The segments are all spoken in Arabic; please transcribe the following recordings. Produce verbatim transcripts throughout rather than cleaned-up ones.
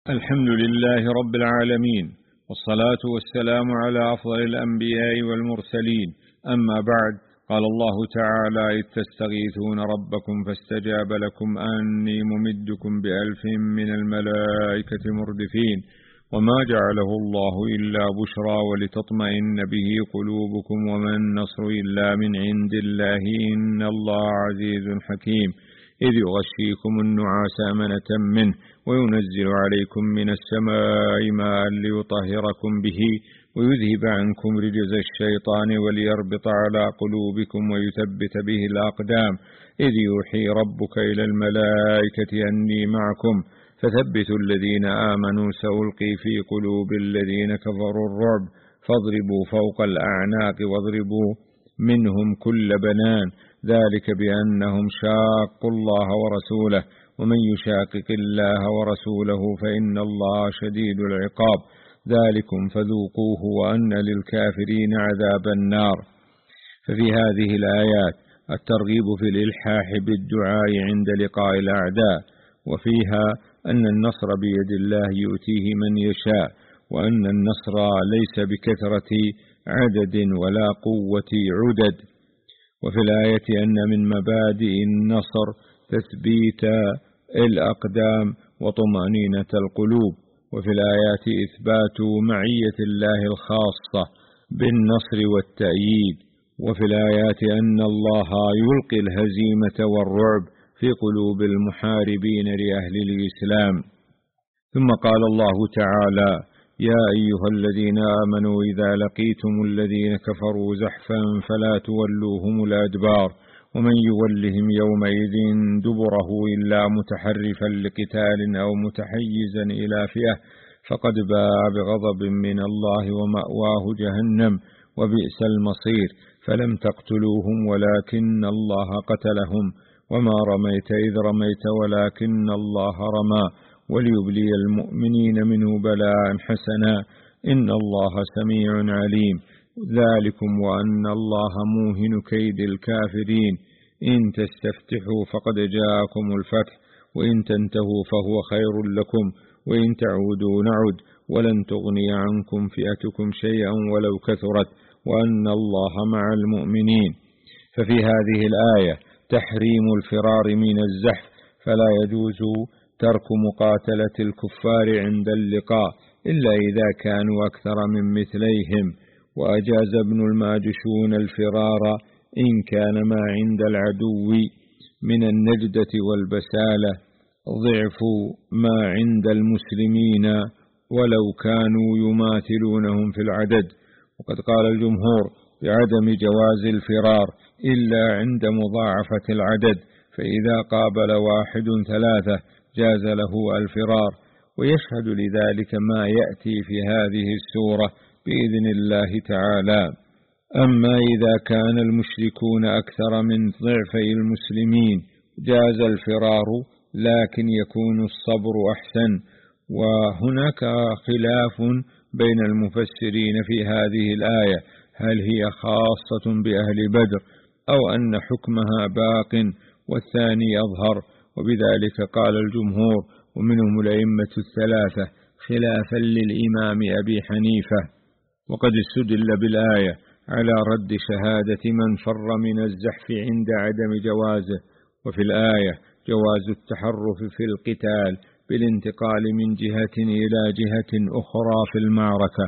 الحمد لله رب العالمين، والصلاة والسلام على أفضل الأنبياء والمرسلين. أما بعد، قال الله تعالى: إذ تستغيثون ربكم فاستجاب لكم أني ممدكم بألف من الملائكة مردفين، وما جعله الله إلا بشرى ولتطمئن به قلوبكم، وما النصر إلا من عند الله، إن الله عزيز حكيم. إذ يغشيكم النعاس أمنة منه وينزل عليكم من السماء ماء ليطهركم به ويذهب عنكم رجز الشيطان وليربط على قلوبكم ويثبت به الأقدام. إذ يوحي ربك إلى الملائكة أني معكم فثبتوا الذين آمنوا سألقي في قلوب الذين كفروا الرعب فاضربوا فوق الأعناق واضربوا منهم كل بنان، ذلك بأنهم شاقوا الله ورسوله، ومن يشاقق الله ورسوله فإن الله شديد العقاب، ذلكم فذوقوه وأن للكافرين عذاب النار. ففي هذه الآيات الترغيب في الإلحاح بالدعاء عند لقاء الأعداء، وفيها أن النصر بيد الله يؤتيه من يشاء، وأن النصر ليس بكثرة عدد ولا قوة عدد. وفي الآية أن من مبادئ النصر تثبيت الأقدام وطمأنينة القلوب. وفي الآيات إثبات معية الله الخاصة بالنصر والتأييد. وفي الآيات أن الله يلقي الهزيمة والرعب في قلوب المحاربين لأهل الإسلام. ثم قال الله تعالى: يا أيها الذين آمنوا إذا لقيتم الذين كفروا زحفا فلا تولوهم الأدبار، ومن يولهم يومئذ دبره إلا متحرفا لقتال أو متحيزا إلى فئة فقد باء بغضب من الله ومأواه جهنم وبئس المصير. فلم تقتلوهم ولكن الله قتلهم وما رميت إذ رميت ولكن الله رمى وليبلي المؤمنين منه بلاء حسنا إن الله سميع عليم. ذلكم وأن الله موهن كيد الكافرين. إن تستفتحوا فقد جاءكم الفتح وإن تنتهوا فهو خير لكم وإن تعودوا نعد ولن تغني عنكم فئتكم شيئا ولو كثرت وأن الله مع المؤمنين. ففي هذه الآية تحريم الفرار من الزحف، فلا يجوز ترك مقاتلة الكفار عند اللقاء إلا إذا كانوا أكثر من مثليهم. وأجاز ابن الماجشون الفرار إن كان ما عند العدو من النجدة والبسالة ضعف ما عند المسلمين ولو كانوا يماثلونهم في العدد. وقد قال الجمهور بعدم جواز الفرار إلا عند مضاعفة العدد، فإذا قابل واحد ثلاثة جاز له الفرار، ويشهد لذلك ما يأتي في هذه السورة بإذن الله تعالى. أما إذا كان المشركون أكثر من ضعفي المسلمين جاز الفرار، لكن يكون الصبر أحسن. وهناك خلاف بين المفسرين في هذه الآية، هل هي خاصة بأهل بدر أو أن حكمها باق والثاني أظهر، وبذلك قال الجمهور ومنهم الأئمة الثلاثة خلافا للإمام أبي حنيفة. وقد استدل بالآية على رد شهادة من فر من الزحف عند عدم جوازه، وفي الآية جواز التحرف في القتال بالانتقال من جهة إلى جهة أخرى في المعركة،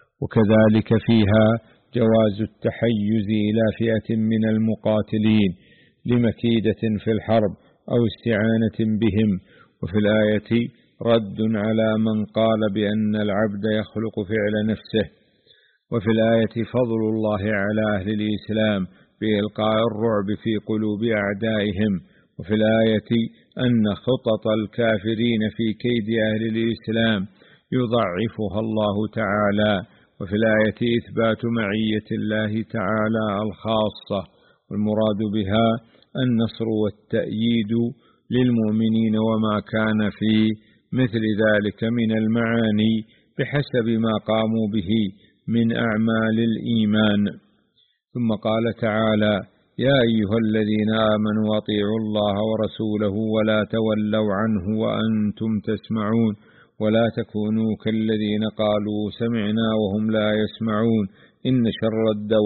وكذلك فيها جواز التحيز إلى فئة من المقاتلين لمكيدة في الحرب أو استعانة بهم. وفي الآية رد على من قال بأن العبد يخلق فعل نفسه. وفي الآية فضل الله على أهل الإسلام بإلقاء الرعب في قلوب أعدائهم. وفي الآية أن خطط الكافرين في كيد أهل الإسلام يضعفها الله تعالى. وفي الآية إثبات معية الله تعالى الخاصة، والمراد بها النصر والتأييد للمؤمنين وما كان في مثل ذلك من المعاني بحسب ما قاموا به من أعمال الإيمان. ثم قال تعالى: يا أيها الذين آمنوا أطيعوا الله ورسوله ولا تولوا عنه وأنتم تسمعون ولا تكونوا كالذين قالوا سمعنا وهم لا يسمعون إن شر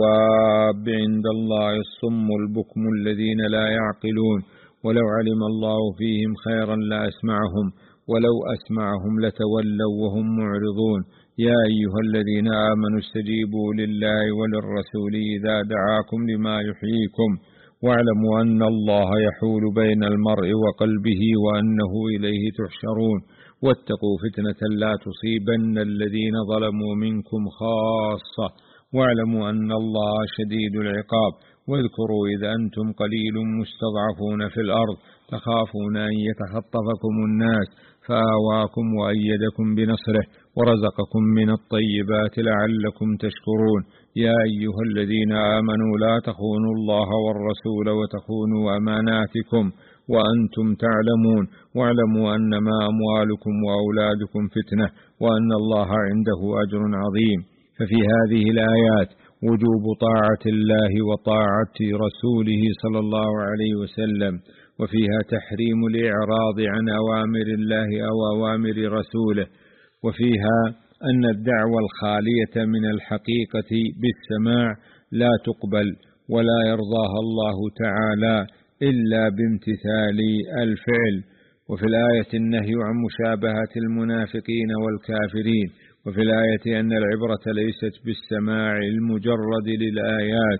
الدواب عند الله الصم البكم الذين لا يعقلون ولو علم الله فيهم خيرا لأسمعهم ولو أسمعهم لتولوا وهم معرضون يا أيها الذين آمنوا استجيبوا لله وللرسول إذا دعاكم لما يحييكم واعلموا أن الله يحول بين المرء وقلبه وأنه إليه تحشرون واتقوا فتنة لا تصيبن الذين ظلموا منكم خاصة واعلموا أن الله شديد العقاب واذكروا إذ أنتم قليل مستضعفون في الأرض تخافون أن يتخطفكم الناس فآواكم وأيدكم بنصره ورزقكم من الطيبات لعلكم تشكرون يا أيها الذين آمنوا لا تخونوا الله والرسول وتخونوا أماناتكم وأنتم تعلمون واعلموا أنما أموالكم وأولادكم فتنة وأن الله عنده أجر عظيم. ففي هذه الآيات وجوب طاعة الله وطاعة رسوله صلى الله عليه وسلم، وفيها تحريم الإعراض عن أوامر الله أو أوامر رسوله، وفيها أن الدعوة الخالية من الحقيقة بالسماع لا تقبل ولا يرضاها الله تعالى إلا بامتثال الفعل. وفي الآية النهي عن مشابهة المنافقين والكافرين، وفي الآية أن العبرة ليست بالسماع المجرد للآيات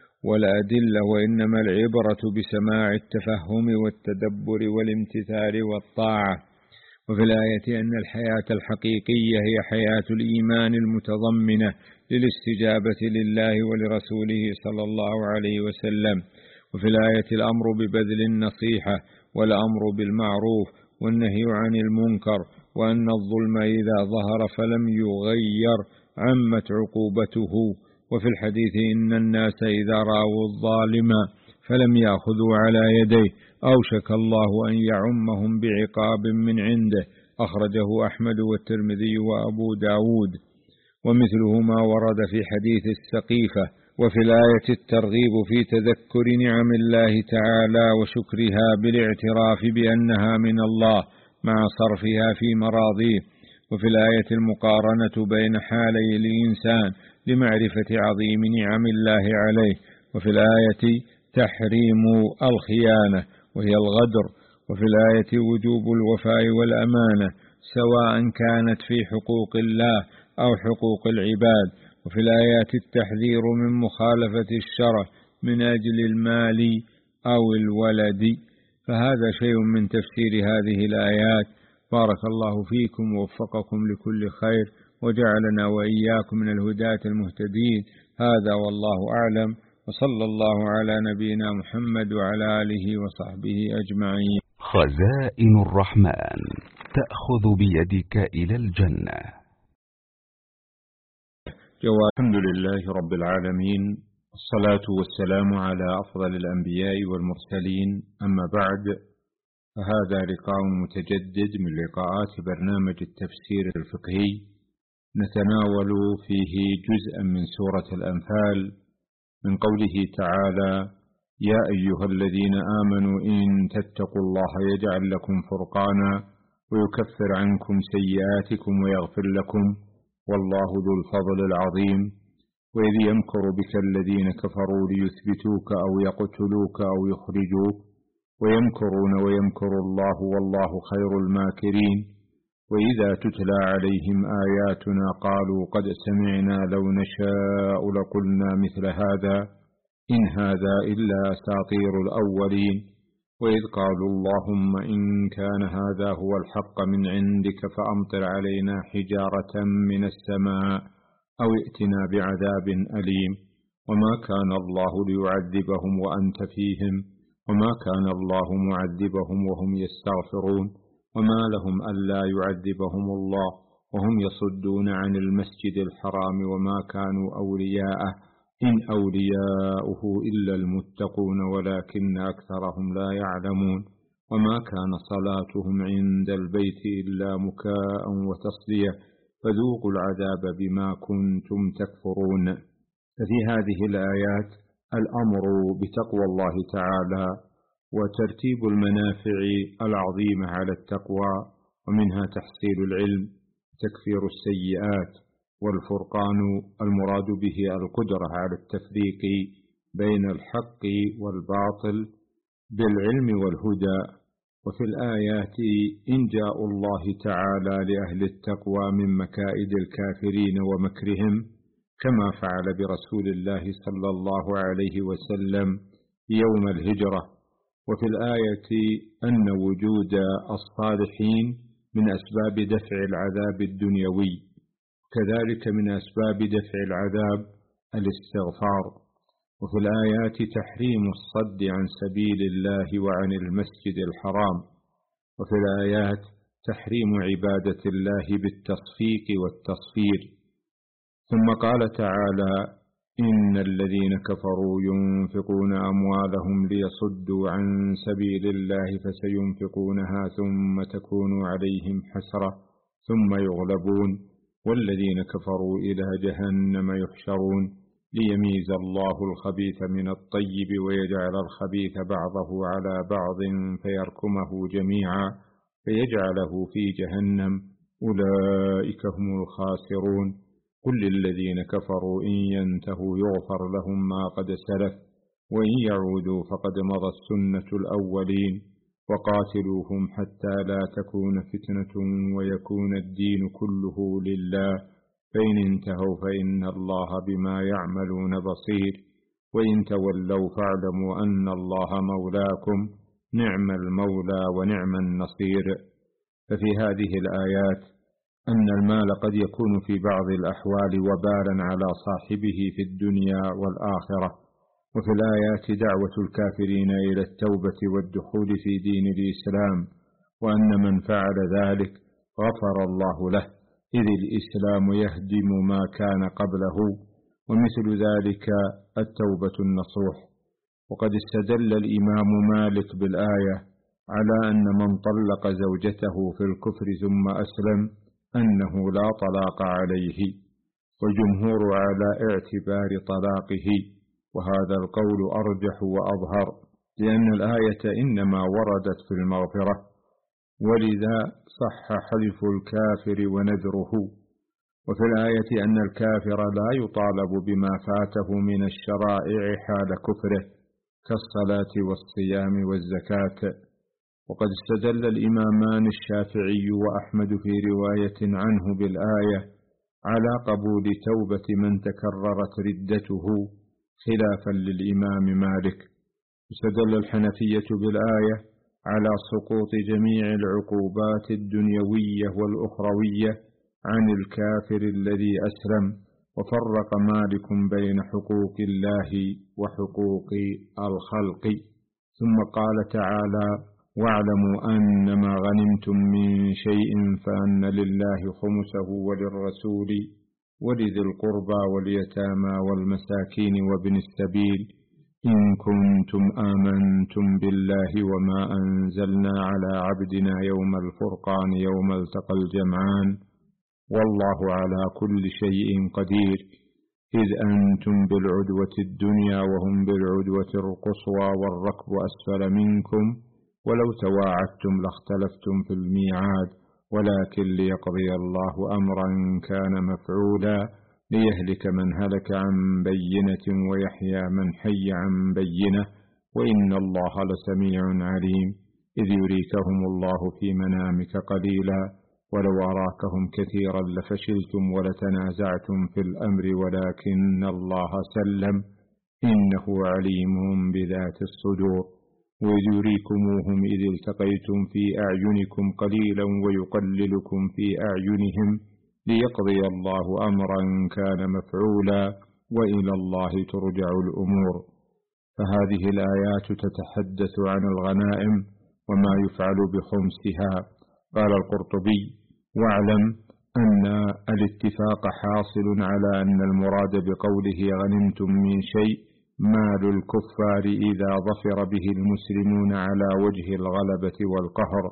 والأدلة وإنما العبرة بسماع التفهم والتدبر والامتثال والطاعة. وفي الآية أن الحياة الحقيقية هي حياة الإيمان المتضمنة للاستجابة لله ولرسوله صلى الله عليه وسلم. وفي الآية الأمر ببذل النصيحة والأمر بالمعروف والنهي عن المنكر، وأن الظلم إذا ظهر فلم يغير عمت عقوبته. وفي الحديث إن الناس إذا رأوا الظالم فلم يأخذوا على يديه أوشك الله أن يعمهم بعقاب من عنده، أخرجه أحمد والترمذي وأبو داود. ومثله ما ورد في حديث السقيفة. وفي الآية الترغيب في تذكر نعم الله تعالى وشكرها بالاعتراف بأنها من الله مع صرفها في مراضيه. وفي الآية المقارنة بين حالي الإنسان لمعرفة عظيم نعم الله عليه. وفي الآية تحريم الخيانة وهي الغدر. وفي الآية وجوب الوفاء والأمانة سواء كانت في حقوق الله أو حقوق العباد. وفي الآيات التحذير من مخالفة الشرع من أجل المال أو الولد. فهذا شيء من تفسير هذه الآيات. بارك الله فيكم ووفقكم لكل خير وجعلنا وإياكم من الهداة المهتدين. هذا والله أعلم، وصلى الله على نبينا محمد وعلى آله وصحبه أجمعين. خزائن الرحمن تأخذ بيدك إلى الجنة. جواب. الحمد لله رب العالمين، الصلاة والسلام على أفضل الأنبياء والمرسلين، أما بعد، فهذا لقاء متجدد من لقاءات برنامج التفسير الفقهي، نتناول فيه جزءا من سورة الأنفال من قوله تعالى: يا أيها الذين آمنوا إن تتقوا الله يجعل لكم فرقانا ويكفر عنكم سيئاتكم ويغفر لكم والله ذو الفضل العظيم. وإذ يمكر بك الذين كفروا ليثبتوك أو يقتلوك أو يخرجوك ويمكرون ويمكر الله والله خير الماكرين. وإذا تتلى عليهم آياتنا قالوا قد سمعنا لو نشاء لقلنا مثل هذا إن هذا إلا أساطير الأولين. وإذ قالوا اللهم إن كان هذا هو الحق من عندك فأمطر علينا حجارة من السماء أو ائتنا بعذاب أليم. وما كان الله ليعذبهم وأنت فيهم وما كان الله معذبهم وهم يستغفرون. وما لهم ألا يعذبهم الله وهم يصدون عن المسجد الحرام وما كانوا أولياءه إن أولياؤه إلا المتقون ولكن أكثرهم لا يعلمون. وما كان صلاتهم عند البيت إلا مكاء وتصدية فذوقوا العذاب بما كنتم تكفرون. ففي هذه الآيات الأمر بتقوى الله تعالى وترتيب المنافع العظيمة على التقوى ومنها تحصيل العلم، تكفير السيئات. والفرقان المراد به القدرة على التفريق بين الحق والباطل بالعلم والهدى. وفي الآيات إنجاء الله تعالى لأهل التقوى من مكائد الكافرين ومكرهم، كما فعل برسول الله صلى الله عليه وسلم يوم الهجرة. وفي الآية أن وجود الصالحين من أسباب دفع العذاب الدنيوي، كذلك من أسباب دفع العذاب الاستغفار. وفي الآيات تحريم الصد عن سبيل الله وعن المسجد الحرام. وفي الآيات تحريم عبادة الله بالتصفيق والتصفير. ثم قال تعالى: إن الذين كفروا ينفقون أموالهم ليصدوا عن سبيل الله فسينفقونها ثم تكون عليهم حسرة ثم يغلبون والذين كفروا إلى جهنم يحشرون ليميز الله الخبيث من الطيب ويجعل الخبيث بعضه على بعض فيركمه جميعا فيجعله في جهنم أولئك هم الخاسرون. قل للذين كفروا إن ينتهوا يغفر لهم ما قد سلف وإن يعودوا فقد مضت سنة الأولين وقاتلوهم حتى لا تكون فتنة ويكون الدين كله لله فإن انتهوا فإن الله بما يعملون بصير وإن تولوا فاعلموا أن الله مولاكم نعم المولى ونعم النصير. ففي هذه الآيات أن المال قد يكون في بعض الأحوال وبالا على صاحبه في الدنيا والآخرة. وفي الآيات دعوة الكافرين إلى التوبة والدخول في دين الإسلام، وأن من فعل ذلك غفر الله له، إذ الإسلام يهدم ما كان قبله، ومثل ذلك التوبة النصوح. وقد استدل الإمام مالك بالآية على أن من طلق زوجته في الكفر ثم أسلم أنه لا طلاق عليه، والجمهور على اعتبار طلاقه، وهذا القول أرجح وأظهر، لأن الآية إنما وردت في المغفرة، ولذا صح حلف الكافر ونذره. وفي الآية أن الكافر لا يطالب بما فاته من الشرائع حال كفره كالصلاة والصيام والزكاة. وقد استدل الإمامان الشافعي وأحمد في رواية عنه بالآية على قبول توبة من تكررت ردته خلافا للإمام مالك. استدل الحنفية بالآية على سقوط جميع العقوبات الدنيوية والأخروية عن الكافر الذي أسلم، وفرق مالك بين حقوق الله وحقوق الخلق. ثم قال تعالى: واعلموا أن ما غنمتم من شيء فأن لله خمسه وللرسول ولذي القربى واليتامى والمساكين وابن السبيل إن كنتم آمنتم بالله وما أنزلنا على عبدنا يوم الفرقان يوم التقى الجمعان والله على كل شيء قدير، إذ أنتم بالعدوة الدنيا وهم بالعدوة القصوى والركب أسفل منكم ولو تواعدتم لاختلفتم في الميعاد ولكن ليقضي الله أمرا كان مفعولا ليهلك من هلك عن بينة ويحيى من حي عن بينة وإن الله لسميع عليم. إذ يريكهم الله في منامك قليلا ولو أراكهم كثيرا لفشلتم ولتنازعتم في الأمر ولكن الله سلم إنه عليم بذات الصدور. وإذ يريكموهم إذ التقيتم في أعينكم قليلا ويقللكم في أعينهم ليقضي الله أمرا كان مفعولا وإلى الله ترجع الأمور. فهذه الآيات تتحدث عن الغنائم وما يفعل بخمسها. قال القرطبي: واعلم أن الاتفاق حاصل على أن المراد بقوله غنمتم من شيء مال الكفار إذا ظفر به المسلمون على وجه الغلبة والقهر.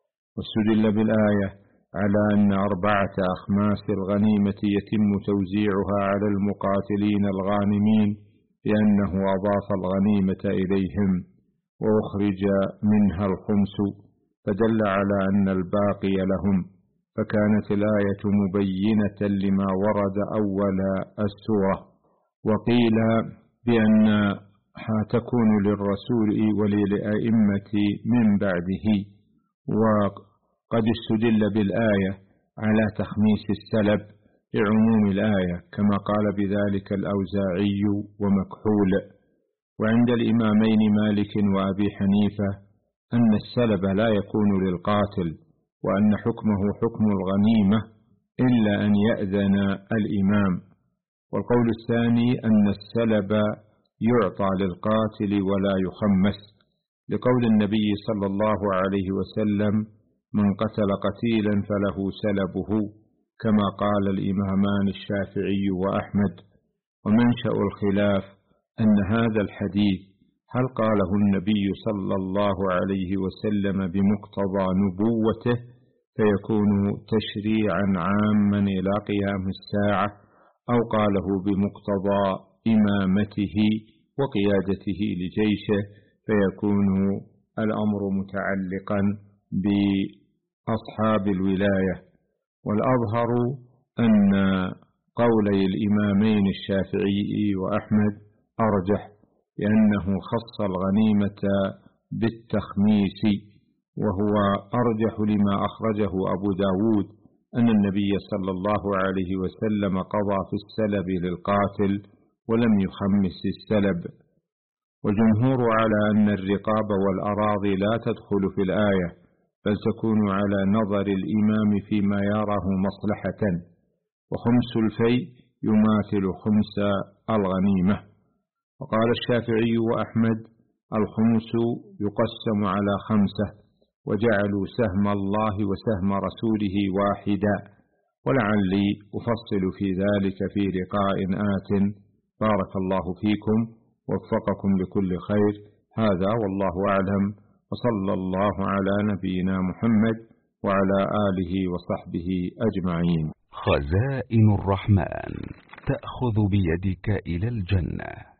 واستدل بالآية على أن أربعة أخماس الغنيمة يتم توزيعها على المقاتلين الغانمين لأنه أضاف الغنيمة إليهم وأخرج منها الخمس، فدل على أن الباقي لهم، فكانت الآية مبينة لما ورد أول السورة. وقيل بأنها تكون للرسول وللأئمة من بعده، وقد استدل بالآية على تخميس السلب لعموم الآية كما قال بذلك الأوزاعي ومكحول. وعند الإمامين مالك وأبي حنيفة أن السلب لا يكون للقاتل، وأن حكمه حكم الغنيمة إلا أن يأذن الإمام. والقول الثاني أن السلب يعطى للقاتل ولا يخمس، لقول النبي صلى الله عليه وسلم: من قتل قتيلا فله سلبه، كما قال الإمامان الشافعي وأحمد. ومنشأ الخلاف أن هذا الحديث هل قاله النبي صلى الله عليه وسلم بمقتضى نبوته فيكون تشريعا عاما إلى قيام الساعة، أو قاله بمقتضى إمامته وقيادته لجيشه فيكون الأمر متعلقا بأصحاب الولاية. والأظهر أن قولي الإمامين الشافعي وأحمد أرجح، لأنه خص الغنيمة بالتخميس، وهو أرجح لما أخرجه أبو داود أن النبي صلى الله عليه وسلم قضى في السلب للقاتل ولم يخمس السلب. والجمهور على أن الرقاب والأراضي لا تدخل في الآية، بل تكون على نظر الإمام فيما يراه مصلحة، وخمس الفيء يماثل خمس الغنيمة. وقال الشافعي وأحمد: الخمس يقسم على خمسة، وجعلوا سهم الله وسهم رسوله واحدا، ولعلي أفصل في ذلك في لقاء آت. بارك الله فيكم، وفقكم لكل خير. هذا والله أعلم، وصلى الله على نبينا محمد وعلى آله وصحبه أجمعين. خزائن الرحمن تأخذ بيدك إلى الجنة.